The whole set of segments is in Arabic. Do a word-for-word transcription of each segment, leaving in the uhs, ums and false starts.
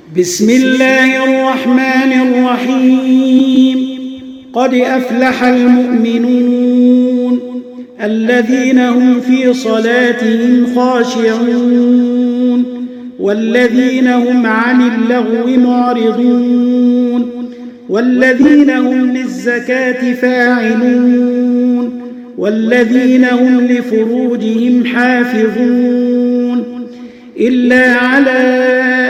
بسم الله الرحمن الرحيم. قد أفلح المؤمنون الذين هم في صلاتهم خاشعون والذين هم عن اللغو معرضون والذين هم للزكاة فاعلون والذين هم لفروجهم حافظون إلا على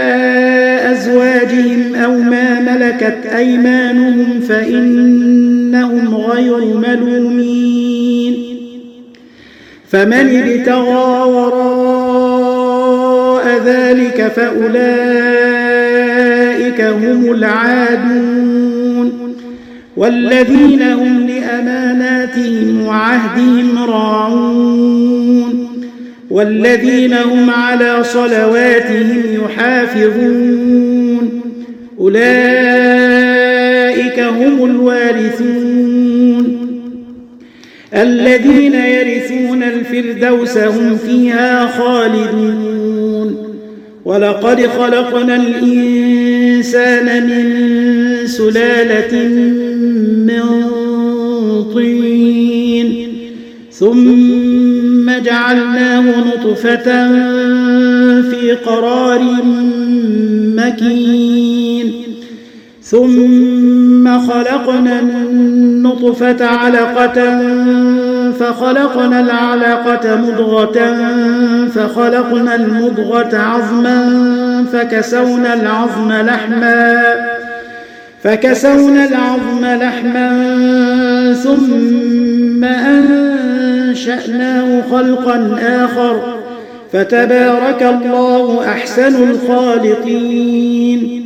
أزواجهم أو ما ملكت أيمانهم فإنهم غير ملومين. فمن ابتغى وراء ذلك فأولئك هم العادون والذين هم لأماناتهم وعهدهم راعون والذين هم على صلواتهم يحافظون أولئك هم الوارثون الذين يرثون الفردوس هم فيها خالدون. ولقد خلقنا الإنسان من سلالة من طين ثم جعلناه نطفة في قرار مكين ثم خلقنا النطفة علقة فخلقنا العلقة مضغة فخلقنا المضغة عظما فكسونا العظم لحما فكسونا العظم لحما ثم أنشأناه خلقا آخر فتبارك الله أحسن الخالقين.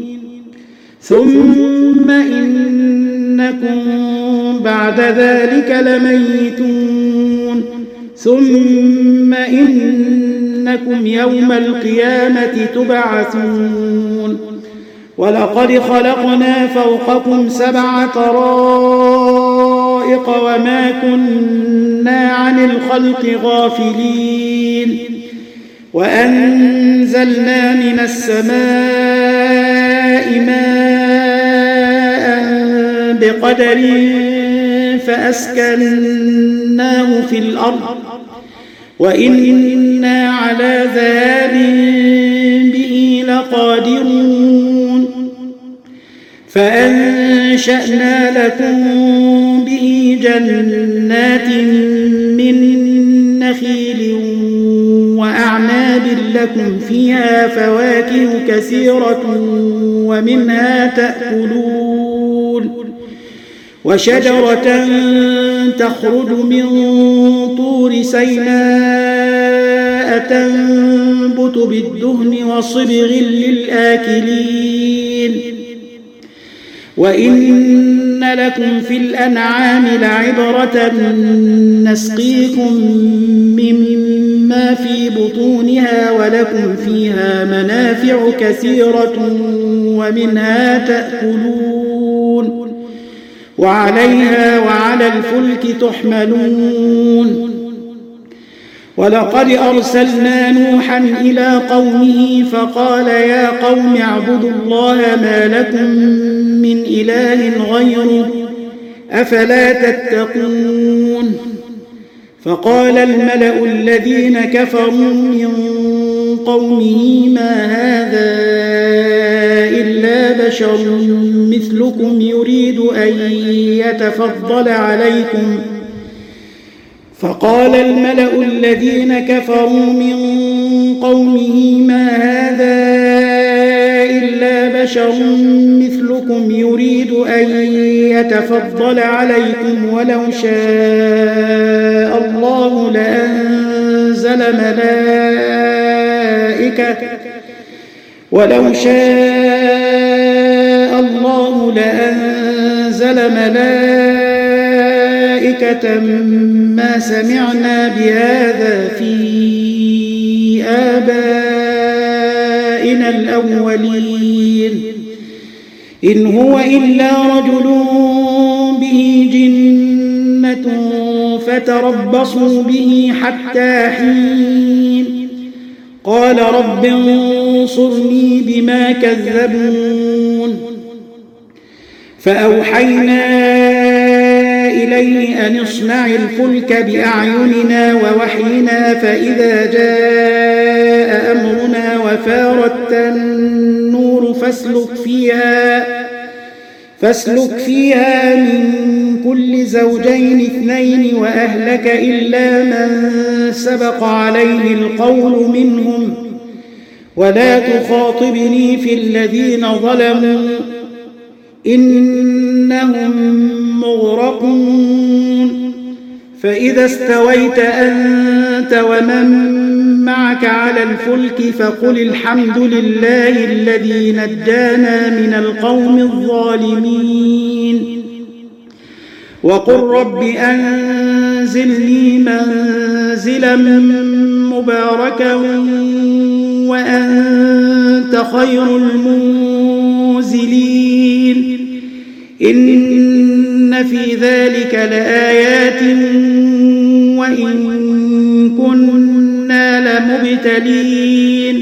ثم إنكم بعد ذلك لميتون ثم إنكم يوم القيامة تبعثون. ولقد خلقنا فوقكم سبع طرائق وما كنا عن الخلق غافلين وأنزلنا من السماء ماء بقدر فأسكناه في الأرض وإنا على ذهاب به لقادرون. فأنشأنا لكم به جنات من نخيل وأعناب لكم فيها فواكه كثيرة ومنها تأكلون وشجرة تخرج من طور سيناء تنبت بالدهن وصبغ للآكلين. وإن لكم في الأنعام لعبرة نسقيكم مما في بطونها ولكم فيها منافع كثيرة ومنها تأكلون وعليها وعلى الفلك تحملون. ولقد أرسلنا نوحا إلى قومه فقال يا قوم اعبدوا الله ما لكم من إله غيره أفلا تتقون. فقال الملأ الذين كفروا من قومه ما هذا إلا بشر مثلكم يريد أن يتفضل عليكم فقال الملأ الذين كفروا من قومه ما هذا إلا بشر مثلكم يريد أن يتفضل عليكم ولو شاء الله لأنزل ملائكة ولو شاء الله لأنزل ملائكة ما سمعنا بهذا في آبائنا الأولين إن هو إلا رجل به جنة فتربصوا به حتى حين قال رب انصرني بما كذبون فأوحينا إليه أن اصنع الفلك بأعيننا ووحينا فإذا جاء أمرنا وفارت النور فاسلك فيها فاسلك فيها من كل زوجين اثنين وأهلك إلا من سبق عليه القول منهم ولا تخاطبني في الذين ظلموا إنهم مغرقون فإذا استويت أنت ومن معك على الفلك فقل الحمد لله الذي نجانا من القوم الظالمين وقل رب أنزلني منزلا مباركا وأنت خير المنزلين إن في ذلك لآيات وإن كنا لمبتلين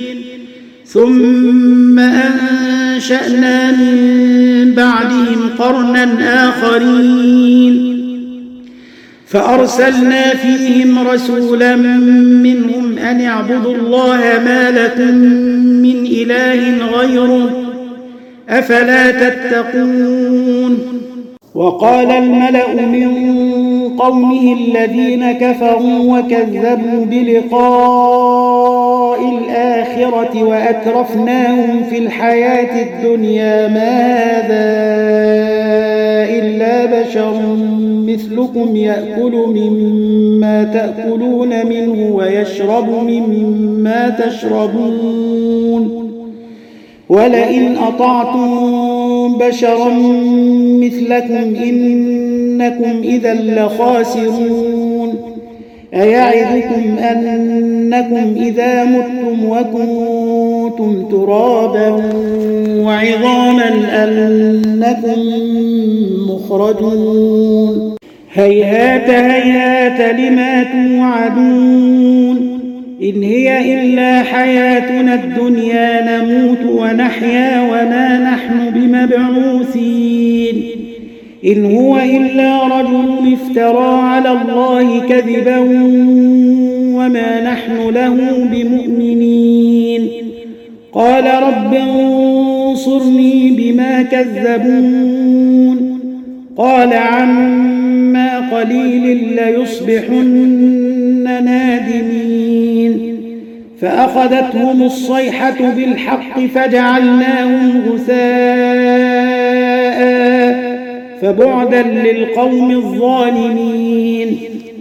ثم أنشأنا من بعدهم قرنا آخرين فأرسلنا فيهم رسولا منهم أن اعبدوا الله ما لكم من إله غيره أفلا تتقون وقال الملأ من قومه الذين كفروا وكذبوا بلقاء الآخرة وأترفناهم في الحياة الدنيا ما هذا إلا بشر مثلكم يأكل مما تأكلون منه ويشرب مما تشربون ولئن أطعتم بشرا مثلكم إنكم إذا لخاسرون أيعدكم أنكم إذا متم وكنتم ترابا وعظاما أنكم مخرجون هيهات هيهات لما توعدون إن هي إلا حياتنا الدنيا نموت ونحيا وما نحن بمبعوثين إن هو إلا رجل افترى على الله كذبا وما نحن له بمؤمنين قال رب انصرني بما كذبون قال عما قليل ليصبحن نادمين فأخذتهم الصيحة بالحق فجعلناهم غثاء فبعدا للقوم الظالمين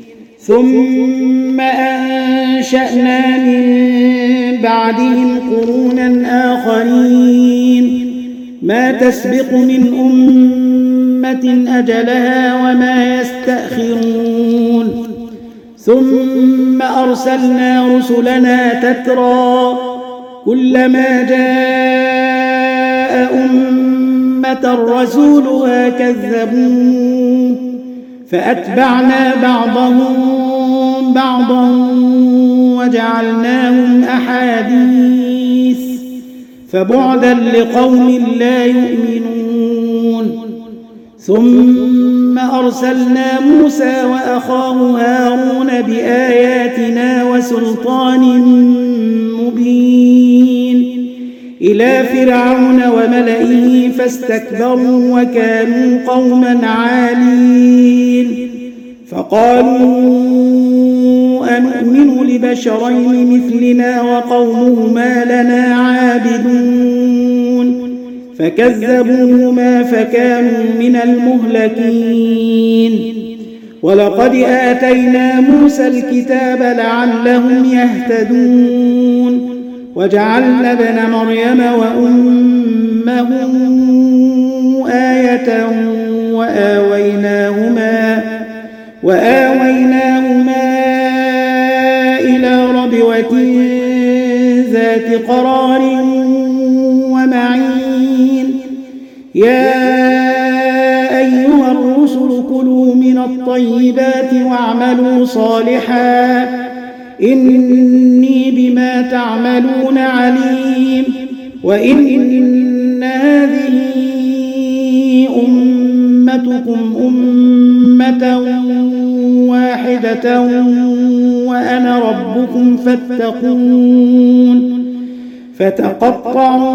ثم أنشأنا من بعدهم قرونا آخرين ما تسبق من أمة أجلها وما يستأخرون ثم أرسلنا رسلنا تترى كلما جاء أمة رسولها كذبوه فأتبعنا بعضهم بعضا وجعلناهم أحاديث فبعدا لقوم لا يؤمنون ثم أرسلنا موسى وأخاه هارون بآياتنا وسلطان مبين إلى فرعون وملئه فاستكبروا وكانوا قوما عالين فقالوا أنؤمن لبشرين مثلنا وقومهما لنا عابدون فكذبوهما فكانوا من المهلكين ولقد آتينا موسى الكتاب لعلهم يهتدون وجعلنا ابن مريم وأمه آية وآويناهما وآويناهما إلى ربوة ذات قرار ومعين يا أيها الرسل كلوا من الطيبات واعملوا صالحا إني بما تعملون عليم. وإن هذه أمتكم أمة واحدة وأنا ربكم فاتقون. فتقطعوا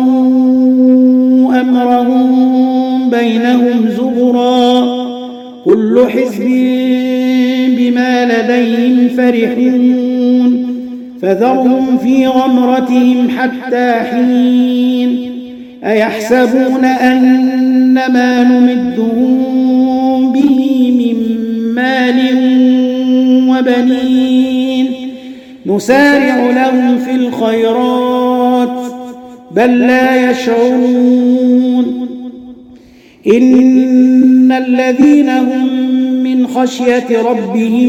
أمرهم بينهم زبرا كل حزب بما لديهم فرحون. فذرهم في غمرتهم حتى حين. أيحسبون أن ما نمدهم به من مال وبنين نسارع لهم في الخيرات بل لا يشعرون. إن الذين هم من خشية ربهم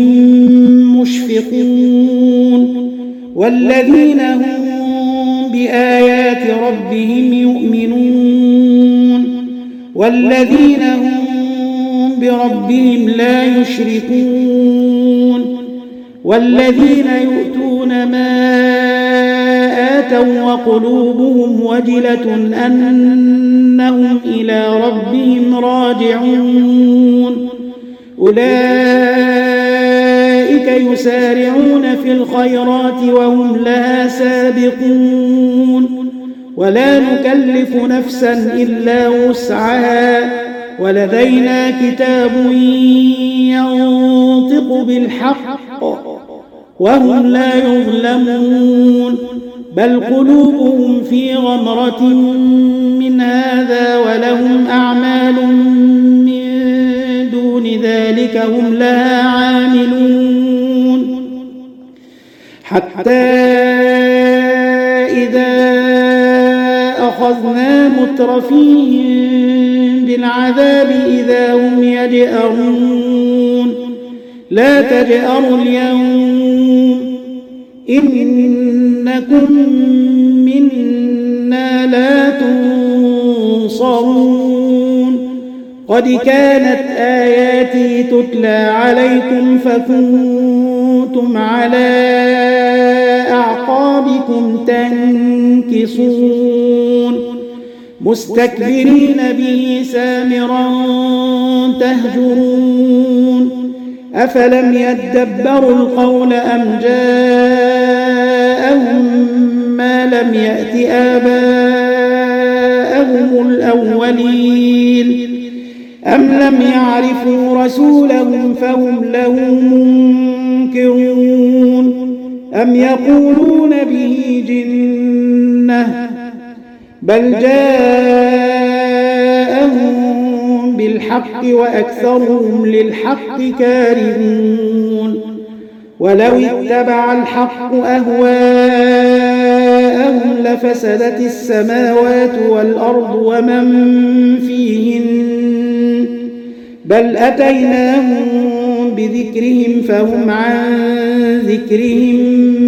مشفقون والذين هم بآيات ربهم يؤمنون والذين هم بربهم لا يشركون والذين يؤتون ما آتوا وقلوبهم وجلة أنهم إلى ربهم راجعون أولئك يسارعون في الخيرات وهم لها سابقون ولا نكلف نفسا إلا وسعها ولدينا كتاب ينطق بالحق وهم لا يظلمون بل قلوبهم في غمرة من هذا ولهم أعمال من دون ذلك هم لها عاملون حتى إذا أخذنا مترفيهم بالعذاب إذا هم يجأرون لا تجأروا اليوم إنكم منا لا تنصرون قد كانت آياتي تتلى عليكم فكنتم على أعقابكم تنكصون مستكبرين به سامرا تهجرون أفلم يدبروا القول أم جاءهم ما لم يأت آباءهم الأولين أم لم يعرفوا رسولهم فهم له منكرون أم يقولون به جنة بل جاءهم بالحق وأكثرهم للحق كارهون ولو اتبع الحق أهواءهم لفسدت السماوات والأرض ومن فيهن بل أتيناهم بذكرهم فهم عن ذكرهم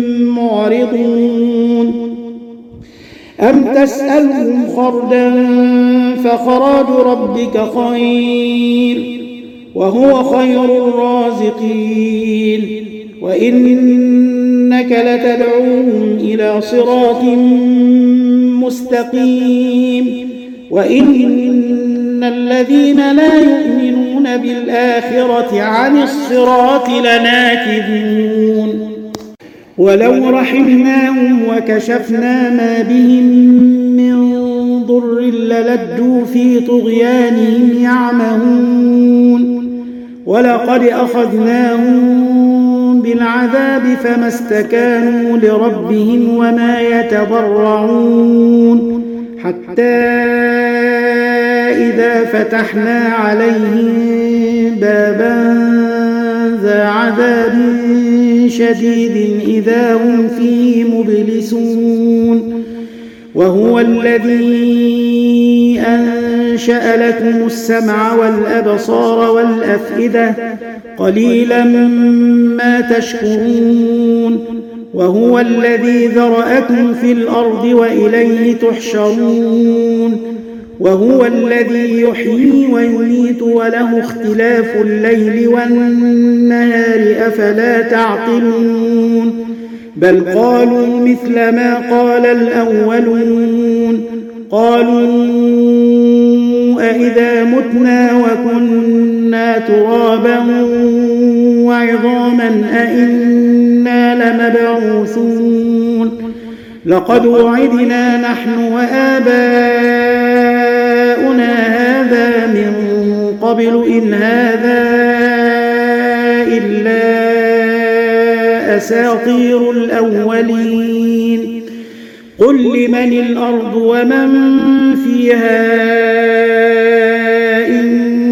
معرضون أم تسألهم خردا فخراج ربك خير وهو خير الرازقين وإنك لتدعوهم إلى صراط مستقيم وإن الذين لا يؤمنون بالآخرة عن الصراط لناكبون ولو رحمناهم وكشفنا ما بهم من ضر للجوا في طغيانهم يعمهون ولقد أخذناهم بالعذاب فما استكانوا لربهم وما يتضرعون حتى إذا فتحنا عليهم بابا ذا عذاب شديد إذا هم فيه مبلسون وهو الذي أنشأ لكم السمع والأبصار والأفئدة قليلا ما تشكرون وهو الذي ذرأكم في الأرض وإليه تحشرون وهو الذي يحيي ويميت وله اختلاف الليل والنهار أفلا تعقلون بل قالوا مثل ما قال الأولون قالوا أئذا متنا وكنا ترابا وعظاما أئنا لمبعوثون لقد وعدنا نحن وآباؤنا هذا من قبل إن هذا إلا أساطير الأولين قل لمن الأرض ومن فيها إن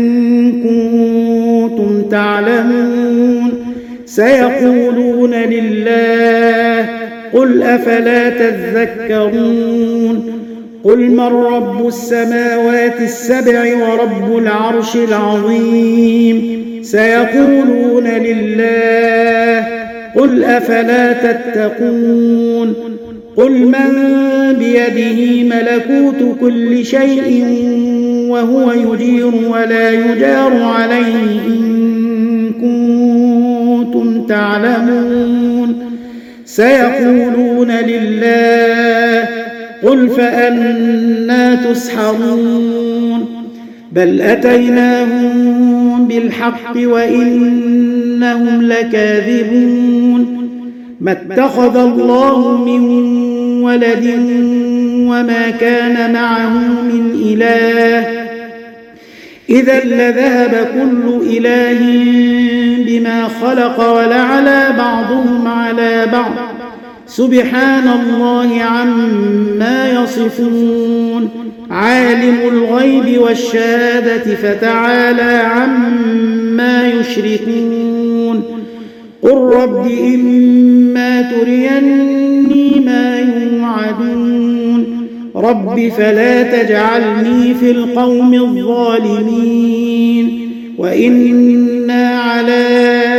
كنتم تعلمون سيقولون لله قل أفلا تذكرون قل من رب السماوات السبع ورب العرش العظيم سيقولون لله قل أفلا تتقون قل من بيده ملكوت كل شيء وهو يجير ولا يجار عليه إن كنتم تعلمون سيقولون لله قل فأنى تسحرون بل أتيناهم بالحق وإنهم لكاذبون ما اتخذ الله من ولد وما كان معه من إله إذا لذهب كل إله بما خلق ولعلى بعضهم على بعض سبحان الله عما يصفون عالم الغيب والشهادة فتعالى عما يشركون قل رب إما تريني ما يوعدون رب فلا تجعلني في القوم الظالمين وإنا على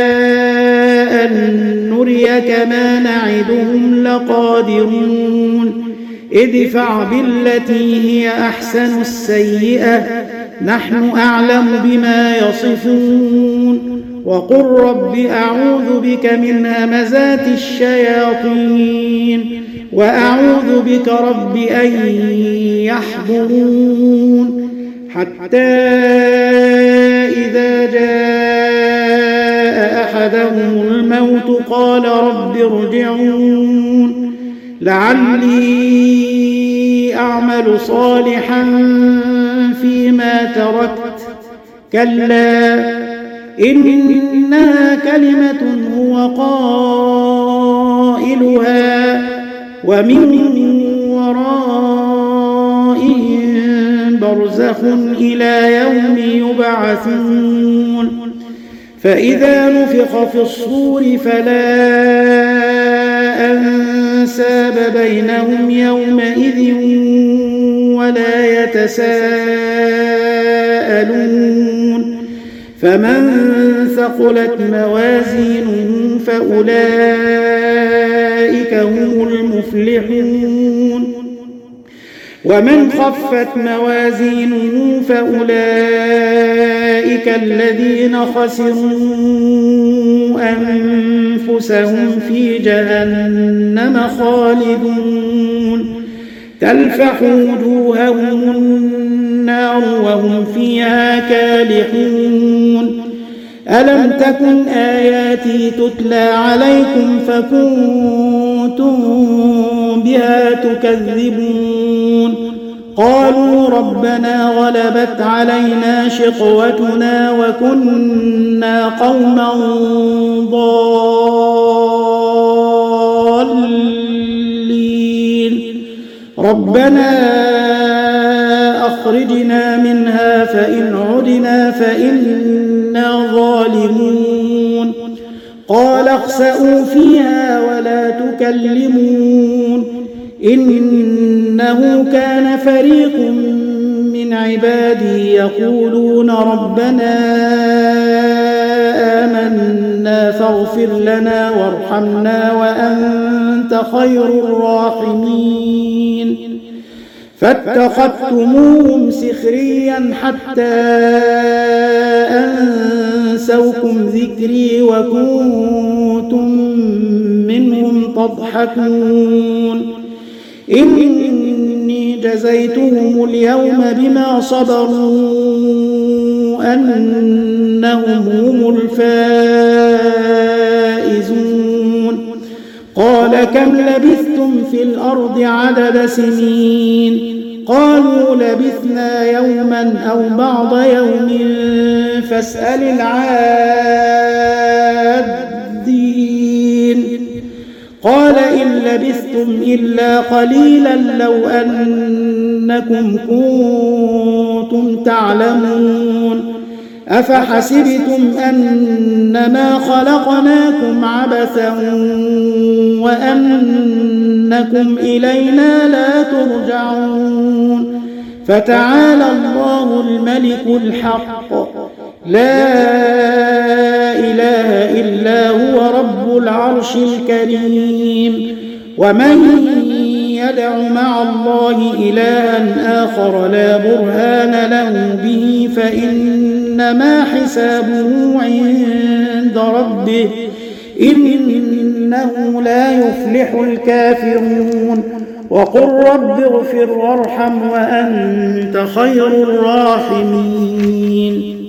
أن نريك ما نعدهم لقادرون ادفع بالتي هي أحسن السيئة نحن أعلم بما يصفون وقل رب أعوذ بك من همزات الشياطين وأعوذ بك رب أن يحضرون حتى إذا جاء أحدهم الموت قال رب ارجعون لعلي أعمل صالحا فيما تركت كلا إنها كلمة هو قائلها ومن ورائهم برزخ إلى يوم يبعثون فإذا نفخ في الصور فلا أنساب بينهم يومئذ ولا يتساءلون فمن ثقلت موازينه فأولئك هم المفلحون ومن خفت موازينه فأولئك الذين خسروا أنفسهم في جهنم خالدون تلفح وجوههم النار وهم فيها كالحون ألم تكن آياتي تتلى عليكم فكنتم بها تكذبون قالوا ربنا غلبت علينا شقوتنا وكنا قوما ضالين ربنا أخرجنا منها فإن عدنا فإنا ظالمون قال اخسئوا فيها ولا تكلمون إنه كان فريق من عبادي يقولون ربنا آمنا فاغفر لنا وارحمنا وأنت خير الراحمين فاتخذتموهم سخريا حتى أنسوكم ذكري وكنتم منهم تضحكون إني جزيتهم اليوم بما صبروا أنهم هم الفائزون قال كم لبثتم في الأرض عدد سنين قالوا لبثنا يوما أو بعض يوم فاسأل العادين قال إن لبثتم إلا قليلا لو أنكم كنتم تعلمون أفحسبتم أنما خلقناكم عبثا وأنكم إلينا لا ترجعون فتعالى الله الملك الحق لا إله إلا هو رب العرش الكريم ومن يدع مع الله إلها آخر لا برهان له به فإنما حسابه عند ربه إنه لا يفلح الكافرون وقل رب اغفر وارحم وأنت خير الراحمين